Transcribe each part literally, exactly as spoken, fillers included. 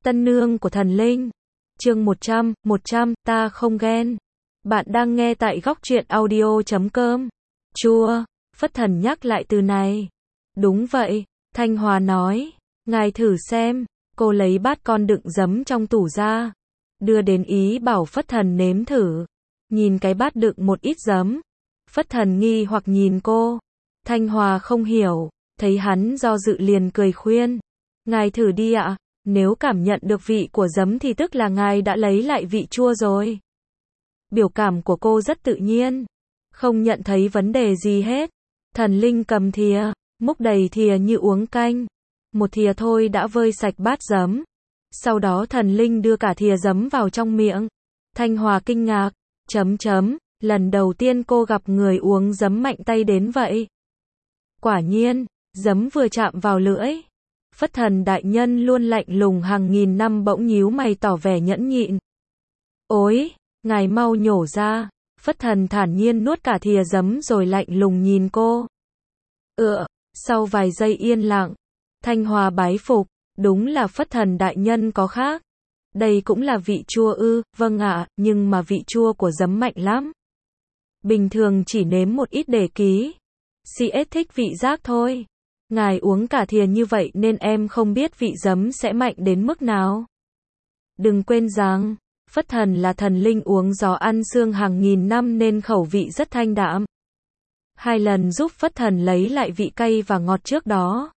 Tân nương của thần linh. Chương một trăm, một trăm, ta không ghen. Bạn đang nghe tại góc truyện audio chấm com. Chua, Phất Thần nhắc lại từ này. Đúng vậy, Thanh Hòa nói. Ngài thử xem. Cô lấy bát con đựng giấm trong tủ ra. Đưa đến ý bảo Phất Thần nếm thử. Nhìn cái bát đựng một ít giấm. Phất Thần nghi hoặc nhìn cô. Thanh Hòa không hiểu. Thấy hắn do dự liền cười khuyên. Ngài thử đi ạ. Nếu cảm nhận được vị của giấm thì tức là ngài đã lấy lại vị chua rồi. Biểu cảm của cô rất tự nhiên. Không nhận thấy vấn đề gì hết. Thần linh cầm thìa, múc đầy thìa như uống canh. Một thìa thôi đã vơi sạch bát giấm. Sau đó thần linh đưa cả thìa giấm vào trong miệng. Thanh Hòa kinh ngạc. Chấm chấm, lần đầu tiên cô gặp người uống giấm mạnh tay đến vậy. Quả nhiên, giấm vừa chạm vào lưỡi. Phất Thần đại nhân luôn lạnh lùng hàng nghìn năm bỗng nhíu mày tỏ vẻ nhẫn nhịn. Ôi, ngài mau nhổ ra. Phất Thần thản nhiên nuốt cả thìa giấm rồi lạnh lùng nhìn cô. Ừ, sau vài giây yên lặng, Thanh Hòa bái phục, đúng là Phất Thần đại nhân có khác. Đây cũng là vị chua ư, vâng ạ, nhưng mà vị chua của giấm mạnh lắm. Bình thường chỉ nếm một ít để ký. xê ét thích vị giác thôi. Ngài uống cả thìa như vậy nên em không biết vị giấm sẽ mạnh đến mức nào. Đừng quên rằng, Phất Thần là thần linh uống gió ăn xương hàng nghìn năm nên khẩu vị rất thanh đạm. Hai lần giúp Phất Thần lấy lại vị cay và ngọt trước đó.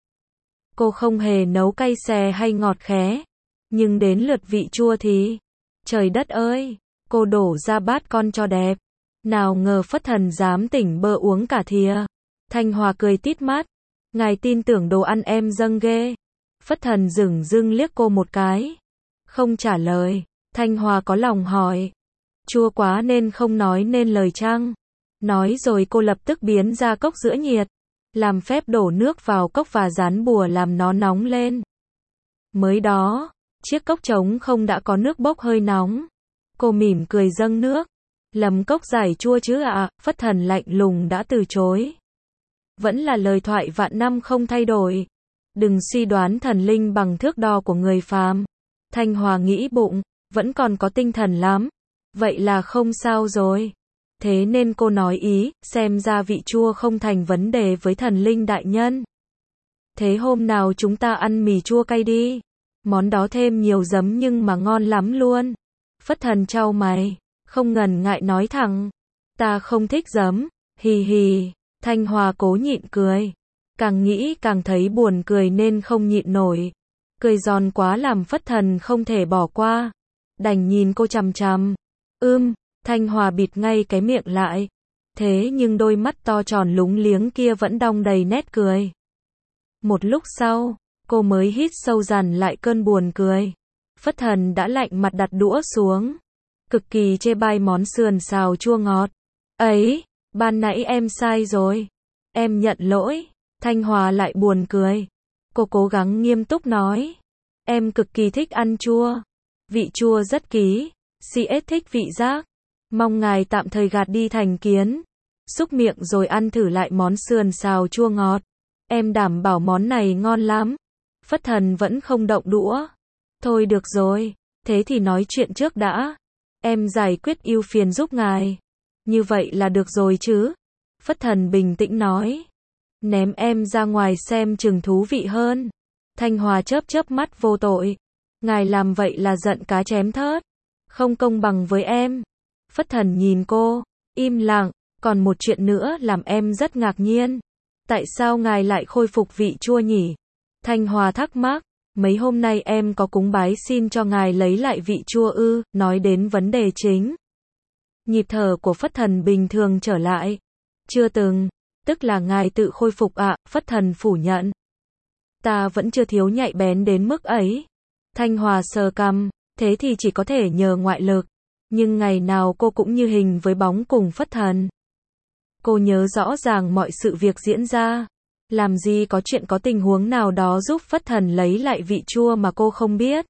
Cô không hề nấu cay xè hay ngọt khé. Nhưng đến lượt vị chua thì... Trời đất ơi! Cô đổ ra bát con cho đẹp. Nào ngờ Phất Thần dám tỉnh bơ uống cả thìa. Thanh Hòa cười tít mắt. Ngài tin tưởng đồ ăn em dâng ghê. Phất Thần dửng dưng liếc cô một cái. Không trả lời. Thanh Hòa có lòng hỏi. Chua quá nên không nói nên lời chăng? Nói rồi cô lập tức biến ra cốc sữa nhiệt. Làm phép đổ nước vào cốc và dán bùa làm nó nóng lên. Mới đó, chiếc cốc trống không đã có nước bốc hơi nóng. Cô mỉm cười dâng nước. Lầm cốc giải chua chứ ạ, à? Phất Thần lạnh lùng đã từ chối. Vẫn là lời thoại vạn năm không thay đổi. Đừng suy đoán thần linh bằng thước đo của người phàm. Thanh Hòa nghĩ bụng, vẫn còn có tinh thần lắm. Vậy là không sao rồi. Thế nên cô nói ý, xem ra vị chua không thành vấn đề với thần linh đại nhân. Thế hôm nào chúng ta ăn mì chua cay đi. Món đó thêm nhiều giấm nhưng mà ngon lắm luôn. Phất Thần chau mày, không ngần ngại nói thẳng. Ta không thích giấm, hì hì. Thanh Hòa cố nhịn cười. Càng nghĩ càng thấy buồn cười nên không nhịn nổi. Cười giòn quá làm Phất Thần không thể bỏ qua. Đành nhìn cô chằm chằm. Ưm, Thanh Hòa bịt ngay cái miệng lại. Thế nhưng đôi mắt to tròn lúng liếng kia vẫn đong đầy nét cười. Một lúc sau, cô mới hít sâu dằn lại cơn buồn cười. Phất Thần đã lạnh mặt đặt đũa xuống. Cực kỳ chê bai món sườn xào chua ngọt. Ấy, ban nãy em sai rồi. Em nhận lỗi. Thanh Hòa lại buồn cười. Cô cố gắng nghiêm túc nói. Em cực kỳ thích ăn chua. Vị chua rất ký. xê ét thích vị giác. Mong ngài tạm thời gạt đi thành kiến. Xúc miệng rồi ăn thử lại món sườn xào chua ngọt. Em đảm bảo món này ngon lắm. Phất Thần vẫn không động đũa. Thôi được rồi. Thế thì nói chuyện trước đã. Em giải quyết ưu phiền giúp ngài. Như vậy là được rồi chứ. Phất Thần bình tĩnh nói. Ném em ra ngoài xem chừng thú vị hơn. Thanh Hòa chớp chớp mắt vô tội. Ngài làm vậy là giận cá chém thớt. Không công bằng với em. Phất Thần nhìn cô, im lặng. Còn một chuyện nữa làm em rất ngạc nhiên. Tại sao ngài lại khôi phục vị chua nhỉ? Thanh Hòa thắc mắc. Mấy hôm nay em có cúng bái xin cho ngài lấy lại vị chua ư? Nói đến vấn đề chính. Nhịp thở của Phất Thần bình thường trở lại. Chưa từng. Tức là ngài tự khôi phục ạ, à? Phất Thần phủ nhận. Ta vẫn chưa thiếu nhạy bén đến mức ấy. Thanh Hòa sờ cằm. Thế thì chỉ có thể nhờ ngoại lực. Nhưng ngày nào cô cũng như hình với bóng cùng Phất Thần. Cô nhớ rõ ràng mọi sự việc diễn ra. Làm gì có chuyện có tình huống nào đó giúp Phất Thần lấy lại vị chua mà cô không biết.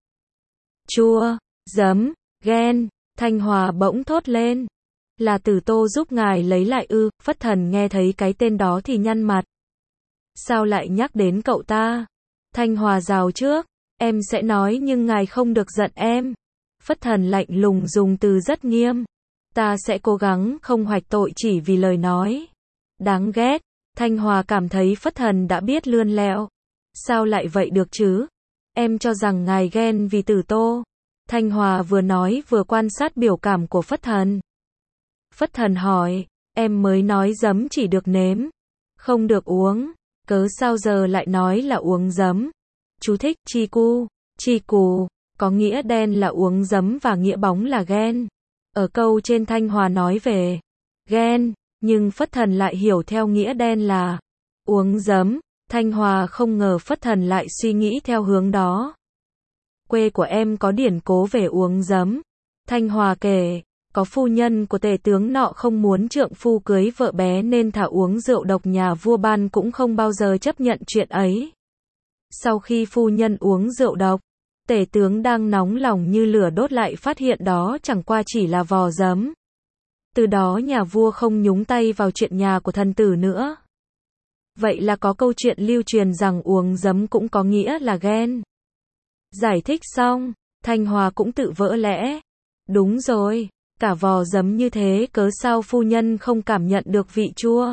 Chua, giấm, ghen. Thanh Hòa bỗng thốt lên. Là Tử Tô giúp ngài lấy lại ư? Phất Thần nghe thấy cái tên đó thì nhăn mặt. Sao lại nhắc đến cậu ta? Thanh Hòa rào trước. Em sẽ nói nhưng ngài không được giận em. Phất Thần lạnh lùng dùng từ rất nghiêm. Ta sẽ cố gắng không hoạch tội chỉ vì lời nói. Đáng ghét. Thanh Hòa cảm thấy Phất Thần đã biết lươn lẹo. Sao lại vậy được chứ? Em cho rằng ngài ghen vì Tử Tô. Thanh Hòa vừa nói vừa quan sát biểu cảm của Phất Thần. Phất Thần hỏi, em mới nói giấm chỉ được nếm, không được uống, cớ sao giờ lại nói là uống giấm? Chú thích, chi cu, chi cù, có nghĩa đen là uống giấm và nghĩa bóng là ghen. Ở câu trên Thanh Hòa nói về ghen, nhưng Phất Thần lại hiểu theo nghĩa đen là uống giấm. Thanh Hòa không ngờ Phất Thần lại suy nghĩ theo hướng đó. Quê của em có điển cố về uống giấm. Thanh Hòa kể, có phu nhân của tể tướng nọ không muốn trượng phu cưới vợ bé nên thả uống rượu độc, nhà vua Ban cũng không bao giờ chấp nhận chuyện ấy. Sau khi phu nhân uống rượu độc, tể tướng đang nóng lòng như lửa đốt lại phát hiện đó chẳng qua chỉ là vò giấm. Từ đó nhà vua không nhúng tay vào chuyện nhà của thần tử nữa. Vậy là có câu chuyện lưu truyền rằng uống giấm cũng có nghĩa là ghen. Giải thích xong, Thanh Hòa cũng tự vỡ lẽ. Đúng rồi, cả vò giấm như thế cớ sao phu nhân không cảm nhận được vị chua?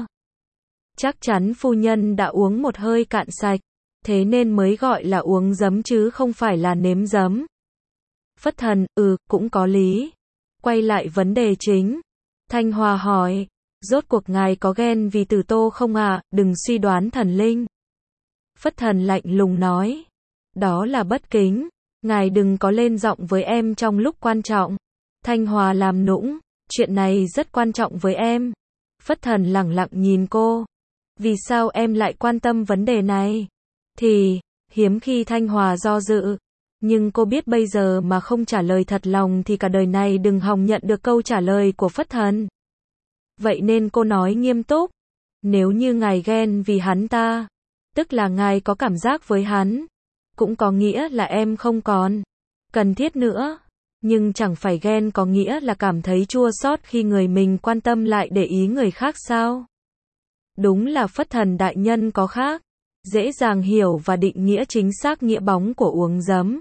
Chắc chắn phu nhân đã uống một hơi cạn sạch, thế nên mới gọi là uống giấm chứ không phải là nếm giấm. Phất Thần, ừ, cũng có lý. Quay lại vấn đề chính. Thanh Hòa hỏi, rốt cuộc ngài có ghen vì Tử Tô không à, đừng suy đoán thần linh. Phất Thần lạnh lùng nói, đó là bất kính, ngài đừng có lên giọng với em trong lúc quan trọng. Thanh Hòa làm nũng, chuyện này rất quan trọng với em. Phất Thần lẳng lặng nhìn cô. Vì sao em lại quan tâm vấn đề này? Thì, hiếm khi Thanh Hòa do dự. Nhưng cô biết bây giờ mà không trả lời thật lòng thì cả đời này đừng hòng nhận được câu trả lời của Phất Thần. Vậy nên cô nói nghiêm túc. Nếu như ngài ghen vì hắn ta, tức là ngài có cảm giác với hắn. Cũng có nghĩa là em không còn cần thiết nữa. Nhưng chẳng phải ghen có nghĩa là cảm thấy chua xót khi người mình quan tâm lại để ý người khác sao? Đúng là Phất Thần đại nhân có khác, dễ dàng hiểu và định nghĩa chính xác nghĩa bóng của uống giấm.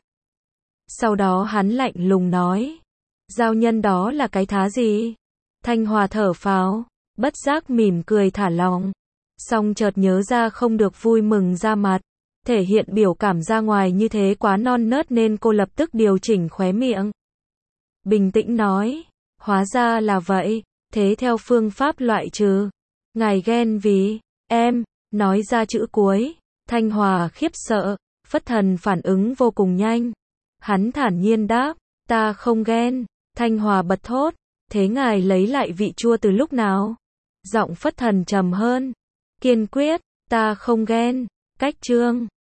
Sau đó hắn lạnh lùng nói, giao nhân đó là cái thá gì? Thanh Hòa thở phào, bất giác mỉm cười thả lỏng. Xong chợt nhớ ra không được vui mừng ra mặt, thể hiện biểu cảm ra ngoài như thế quá non nớt nên cô lập tức điều chỉnh khóe miệng. Bình tĩnh nói, hóa ra là vậy, thế theo phương pháp loại trừ, ngài ghen vì em, nói ra chữ cuối. Thanh Hòa khiếp sợ, Phất Thần phản ứng vô cùng nhanh. Hắn thản nhiên đáp, ta không ghen. Thanh Hòa bật thốt, thế ngài lấy lại vị chua từ lúc nào? Giọng Phất Thần trầm hơn, kiên quyết, ta không ghen. Cách chương